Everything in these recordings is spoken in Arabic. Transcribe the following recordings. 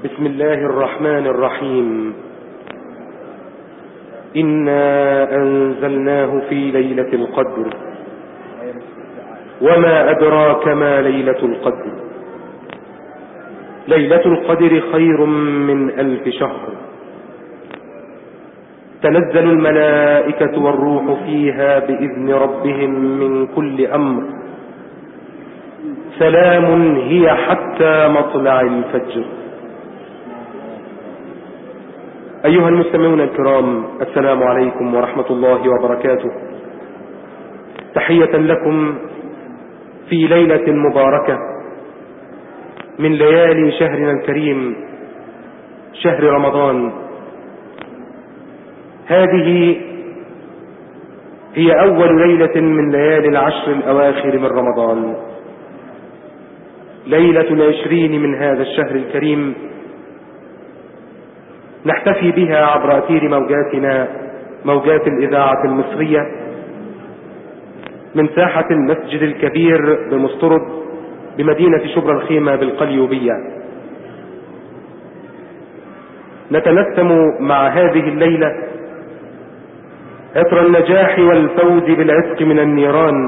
بسم الله الرحمن الرحيم. إنا أنزلناه في ليلة القدر وما أدراك ما ليلة القدر. ليلة القدر خير من 1000 شهر. تنزل الملائكة والروح فيها بإذن ربهم من كل أمر. سلام هي حتى مطلع الفجر. أيها المستمعون الكرام، السلام عليكم ورحمة الله وبركاته. تحية لكم في ليلة مباركة من ليالي شهرنا الكريم، شهر رمضان. هذه هي أول ليلة من ليالي العشر الأواخر من رمضان، ليلة 20 من هذا الشهر الكريم، نحتفي بها عبر أثير موجاتنا، موجات الإذاعة المصرية، من ساحة المسجد الكبير بمسترد بمدينة شبرا الخيمة بالقليوبية. نتنسم مع هذه الليلة عطر النجاح والفوز بالعتق من النيران.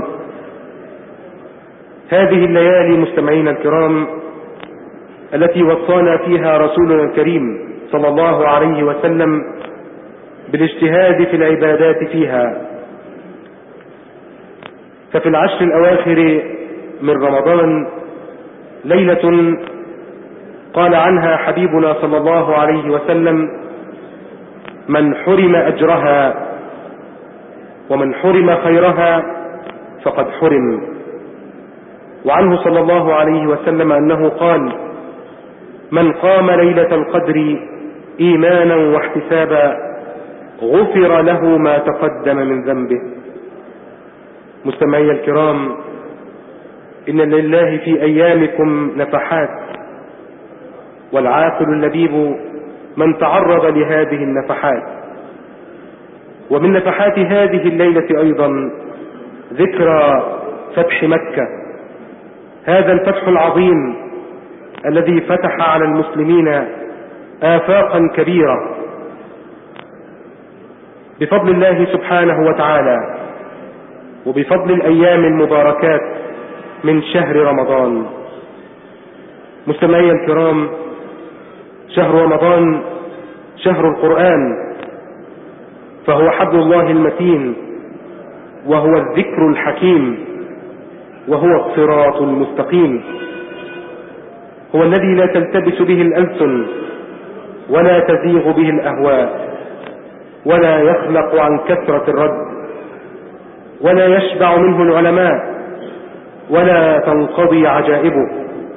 هذه الليالي مستمعين الكرام التي وصانا فيها رسولنا الكريم صلى الله عليه وسلم بالاجتهاد في العبادات فيها. ففي العشر الأواخر من رمضان ليلة قال عنها حبيبنا صلى الله عليه وسلم: من حرم أجرها ومن حرم خيرها فقد حرم. وعنه صلى الله عليه وسلم أنه قال: من قام ليلة القدر إيمانا واحتسابا غفر له ما تقدم من ذنبه. مستمعي الكرام، إن لله في أيامكم نفحات، والعاقل اللبيب من تعرض لهذه النفحات. ومن نفحات هذه الليلة أيضا ذكرى فتح مكة، هذا الفتح العظيم الذي فتح على المسلمين آفاقا كبيرة بفضل الله سبحانه وتعالى، وبفضل الأيام المباركات من شهر رمضان. مستمعي الكرام، شهر رمضان شهر القرآن، فهو حبل الله المتين، وهو الذكر الحكيم، وهو الصراط المستقيم، هو الذي لا تلتبس به الألسن ولا تزيغ به الأهواء، ولا يخلق عن كثرة الرد، ولا يشبع منه العلماء، ولا تنقضي عجائبه.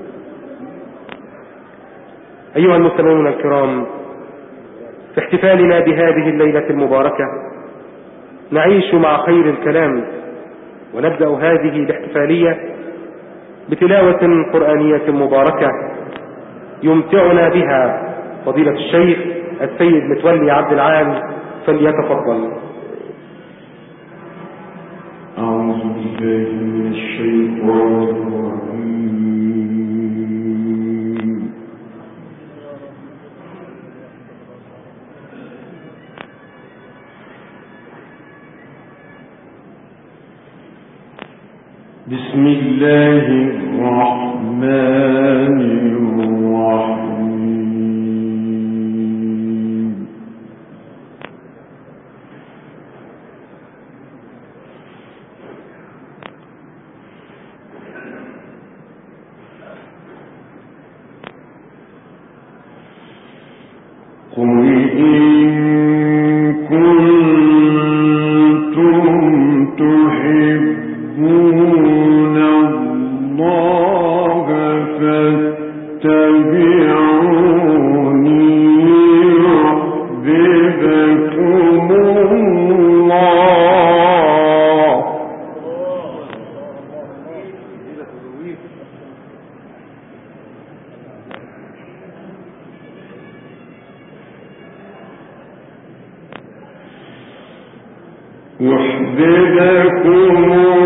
أيها المستمعون الكرام، في احتفالنا بهذه الليلة المباركة نعيش مع خير الكلام، ونبدأ هذه الاحتفالية بتلاوة قرآنية مباركة يمتعنا بها فضيلة الشيخ السيد متولي عبد العال، فليتفضل. أعوذ بالله من الشيطان الرجيم. بسم الله الرحمن الرحيم. قل إن كنتم تحبون الله فاتبعوني يحببكم الله. يحببكم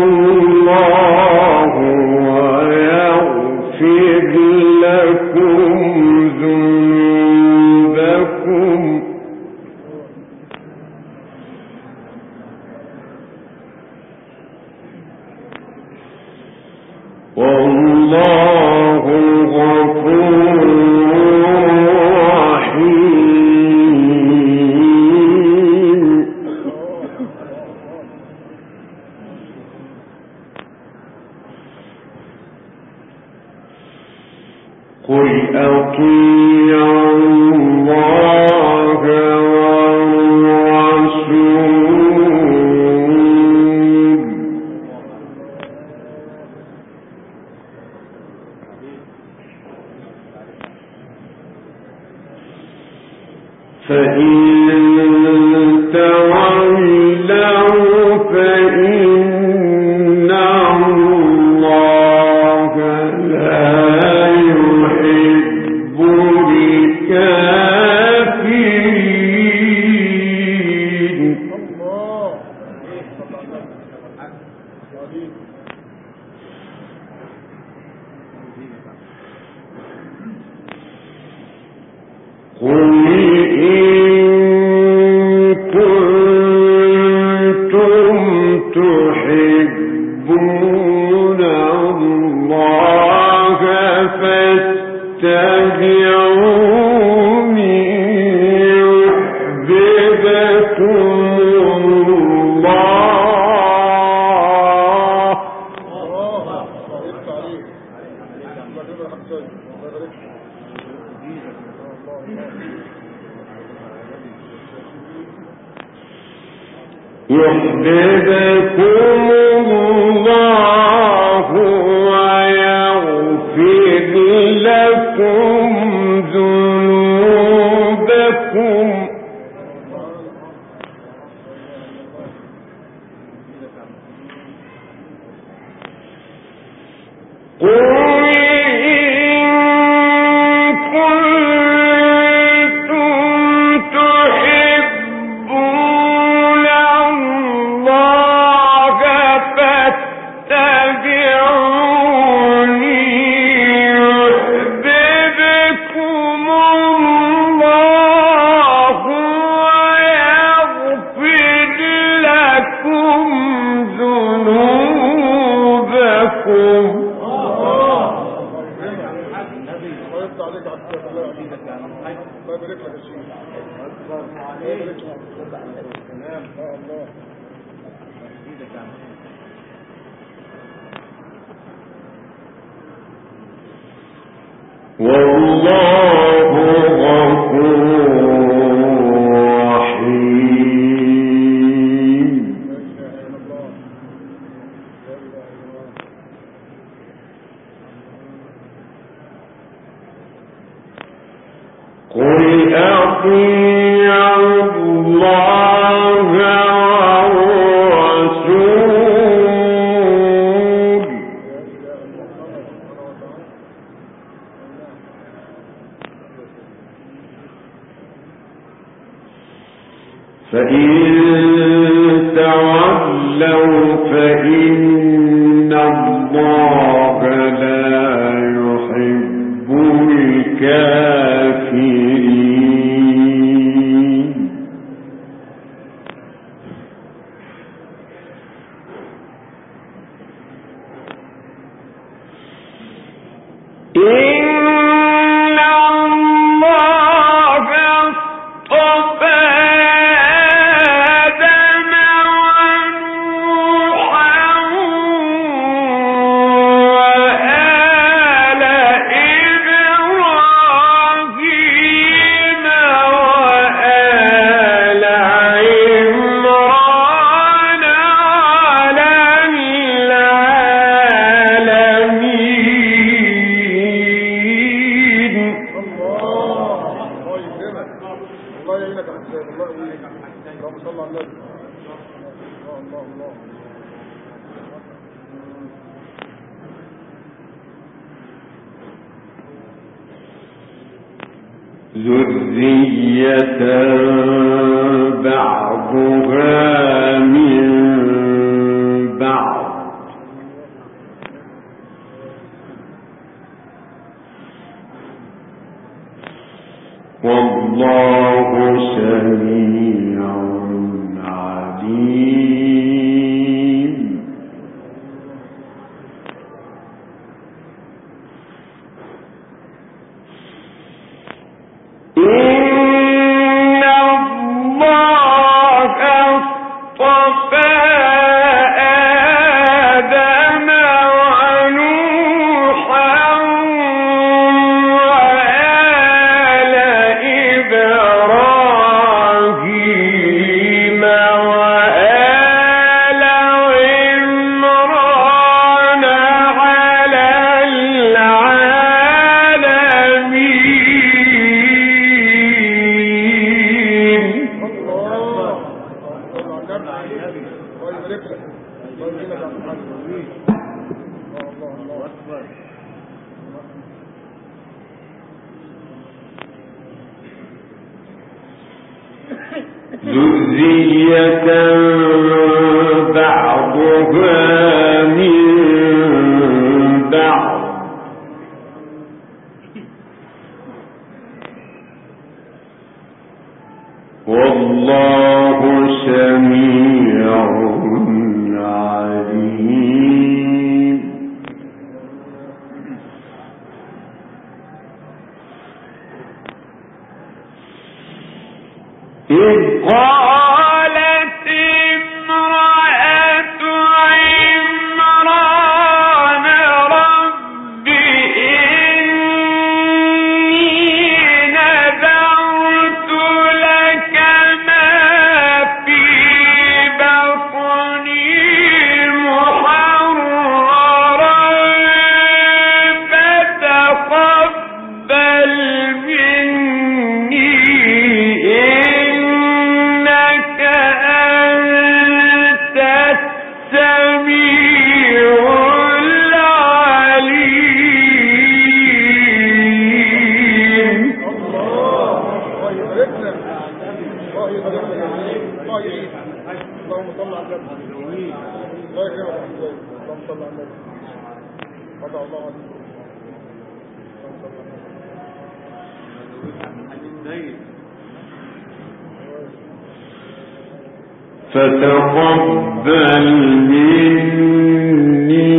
الله ويغفر لكم ذنوبكم أطيعوا الله والرسول فإن تولوا فإن الله لا يحب الكافرين. قل تحبون الله فاتبعوني يحببكم الله. يحببكم الله ويغفر لكم ذنوبكم. والله غفور رحيم. قل أطيعوا الله والرسول فإن تولوا فإن الله لا يحب الكافرين. ذرية بعضها من بعض والله سميع عليم. إن الله اصطفى آدم ونوحا وآل ذرية بعضها من بعض والله سميع عليم. إذ قالت امرأة عمران رب إني نذرت لك ما في بطني محررا فتقبل مني فتقبل مني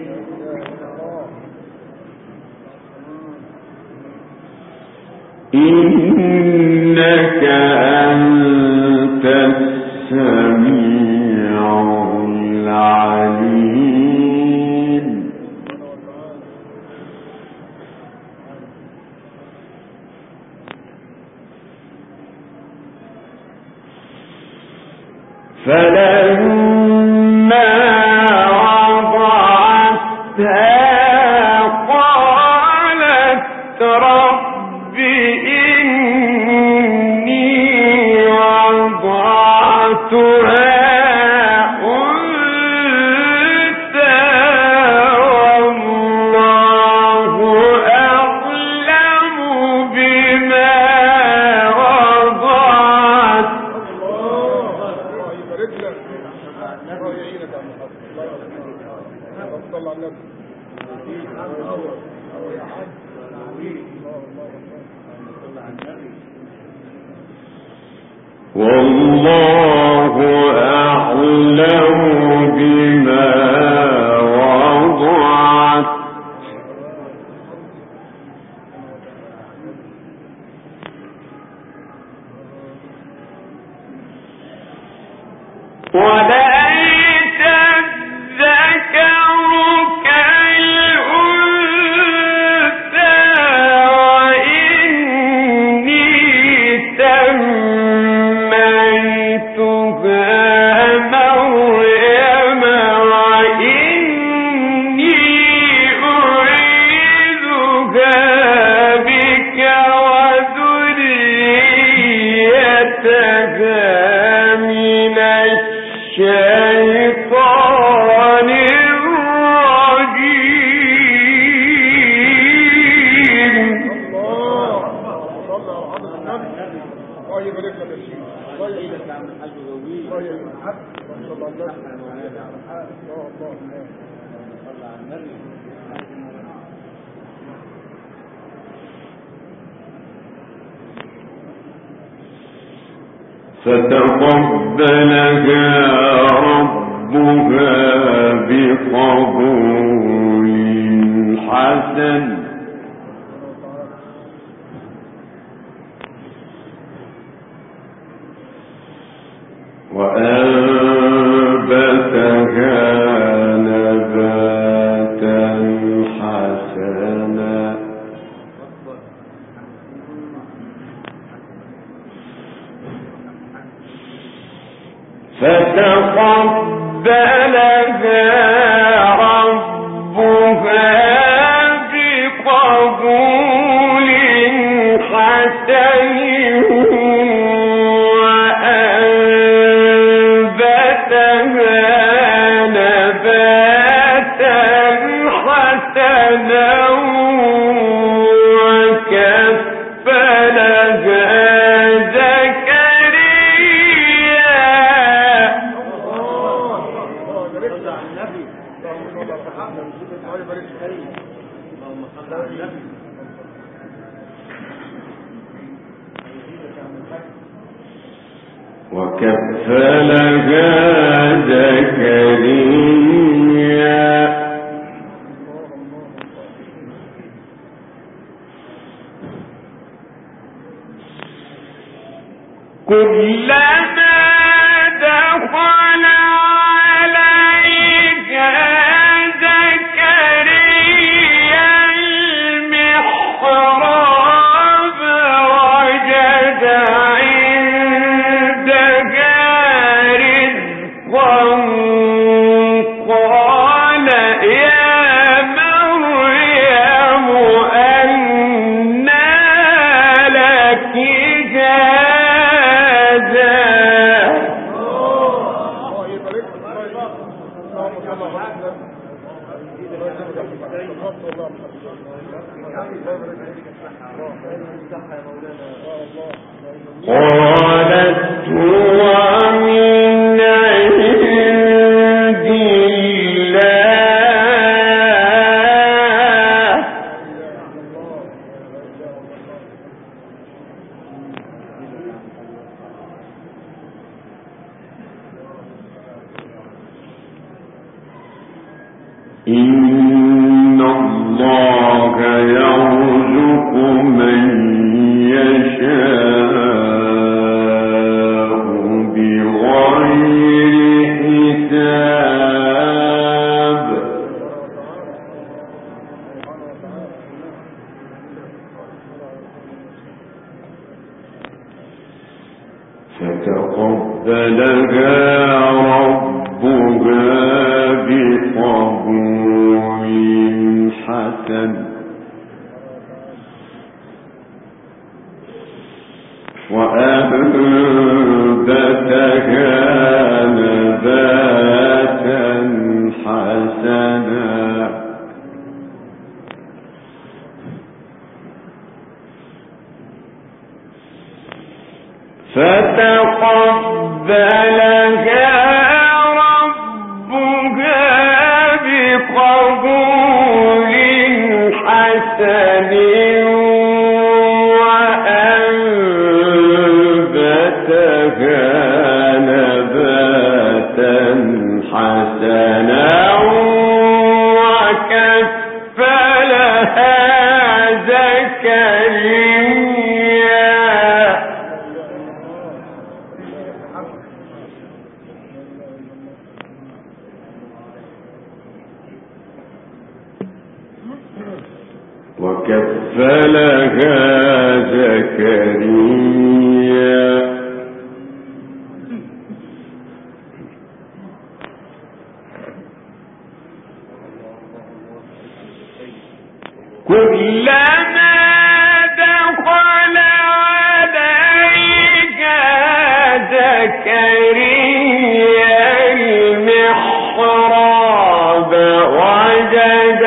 إنك أنت السميع العليم. فلما وضعتها قالت رب إني وضعتها أنثى والله أعلم بما وضعت. والله أعلم بما وضعت. وليس الذكر كالأنثى وإني سميتها مريم وإني أعيذها بك وذريتها من الشيطان الرجيم. فتقبلها ربها بقبول حسن وأنبتها نباتا حسنا فتقبلها ربها بقبول حسن وأنبتها نباتا حسنا وكفلها زكريا وكفلها زكريا كلما دخل عليها زكريا المحراب وجد عندها رزقا قال يا مريم أنى لك قالت هو من عند الله إن الله يرزق من يشاء بغير حساب فتقبلها ربها بقبول حسن وأنبتها نباتا حسنا فتقبلها ربها بقبول حسن وأنبتها نباتا حسنا وكفلها زكريا كلما دخل عليها زكريا المحراب وجد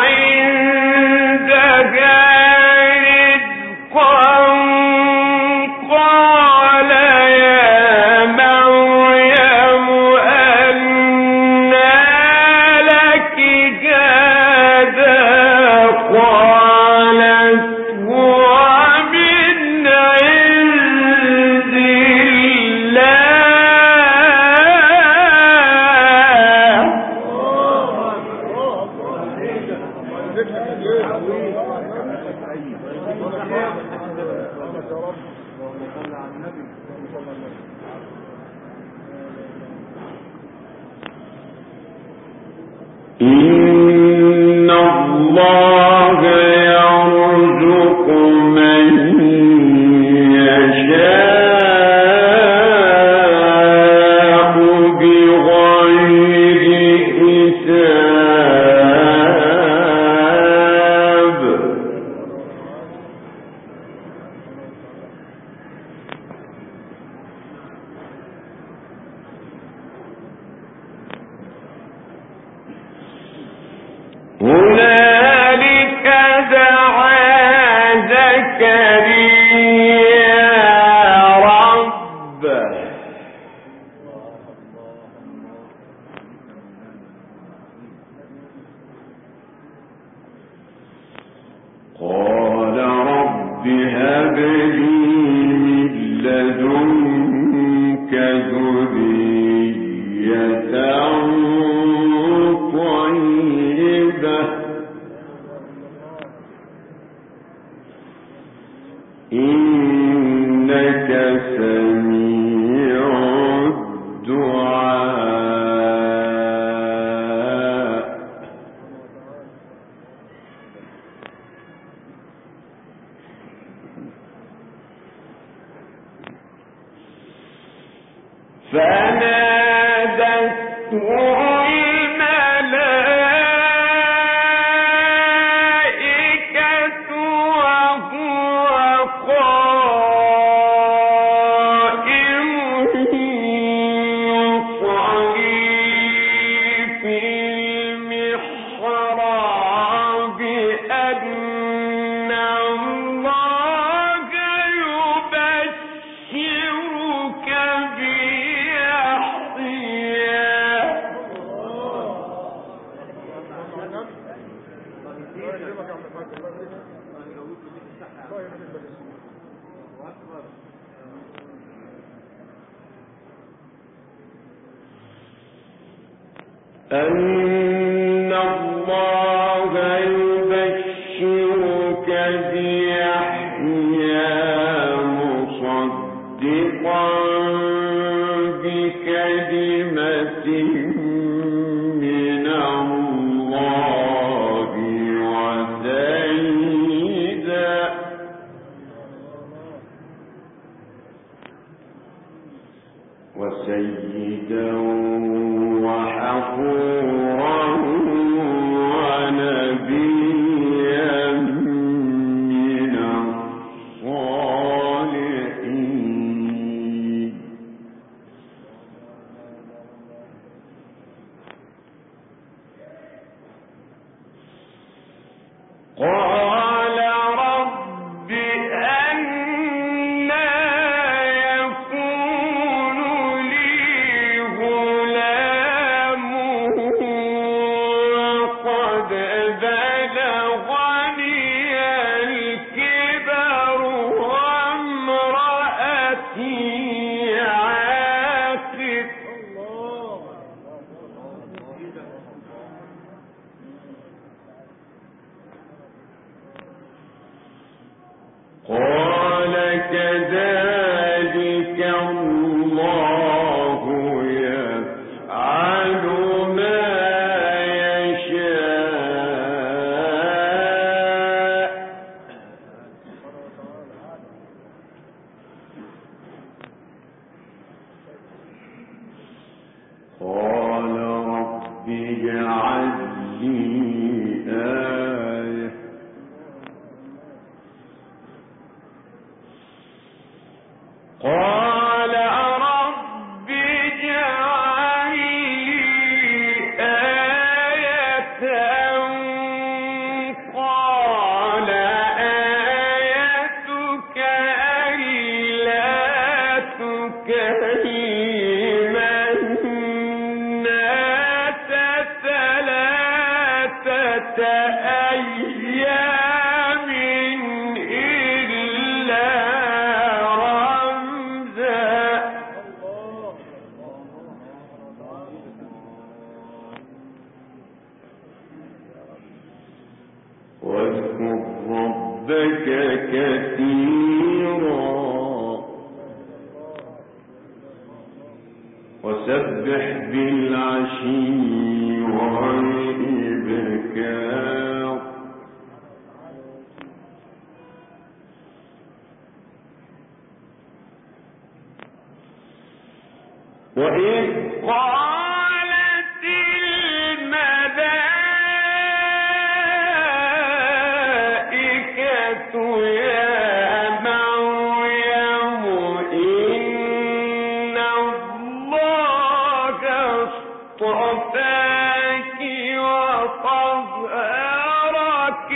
عندها رزقا قال يا مريم أنى لك هذا قالت هو من عند إن الله يرزق من يشاء بغير حساب هنالك دعا زكريا ربه قال رب هب لي من لدنك إنك سميع الدعاء. فنادته الملائكة وهو قائم يصلي في المحراب أن الله يبشرك أن الله يبشرك بيحيى مصدقا بكلمة من الله وسيدا وحفورا ونبيا من الصالحين. قال رب أنى يكون لي غلام وقد بلغني الكبر وامرأتي عاقر. قال كذلك الله يفعل ما يشاء. قال رب اجعل لي آية. قال رب اجعل لي آية. قال آيتك ألا تكلم الناس ثلاثة أيام إلا واذكر ربك كثيرا وسبح بالعشي والإبكار. وإذ قالت الملائكة يا مريم إن الله اصطفاك وطهرك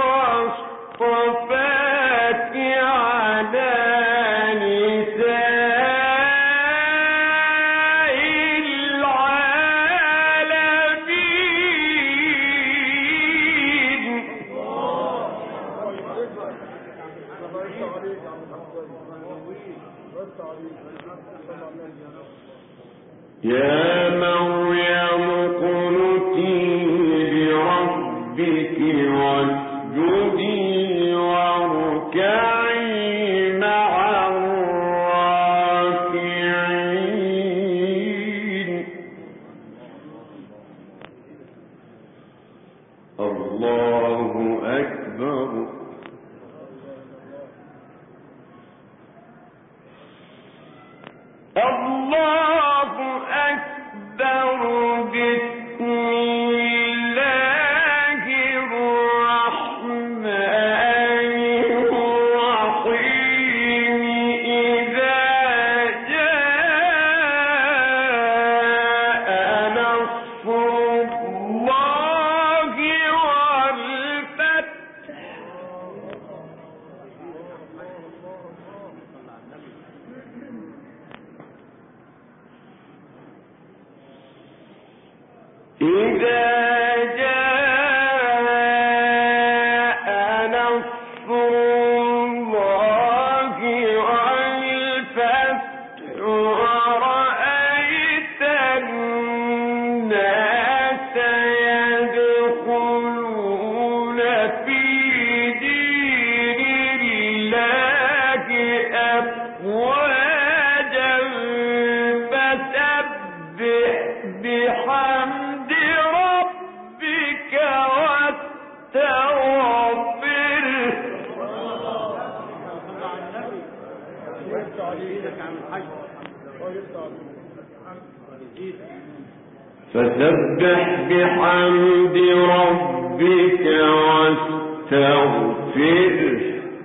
واصطفاك على يا مريم اقنتي لربك واسجدي واركعي الله أكبر. بسم الله الرحمن الرحيم. إذا جاء نصر الله والفتح. إذا جاء نصر الله والفتح ورأيت الناس يدخلون في دين الله أفواجا فسبح بحمد ربك واستغفره. فسبح بحمد ربك واستغفره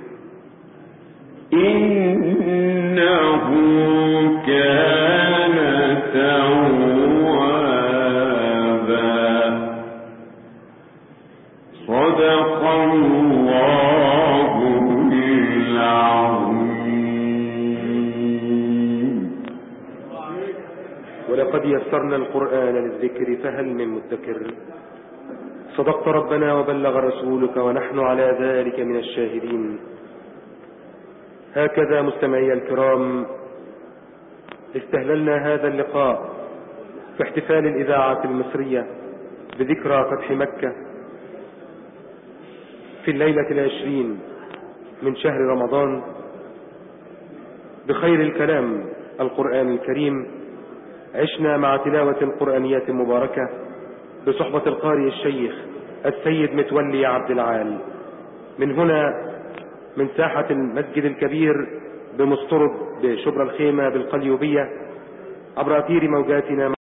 إنه كان توابا. صدق الله العظيم. ولقد يسرنا القرآن للذكر فهل من مدكر. صدقت ربنا وبلغ رسولك ونحن على ذلك من الشاهدين. هكذا مستمعي الكرام استهللنا هذا اللقاء في احتفال الإذاعة المصرية بذكرى فتح مكة في الليلة 20 من شهر رمضان بخير الكلام القرآن الكريم. عشنا مع تلاوة قرآنية مباركة بصحبة القارئ الشيخ السيد متولي عبد العال من هنا من ساحة المسجد الكبير بمسترد بشبرا الخيمة بالقليوبية عبر أثير موجاتنا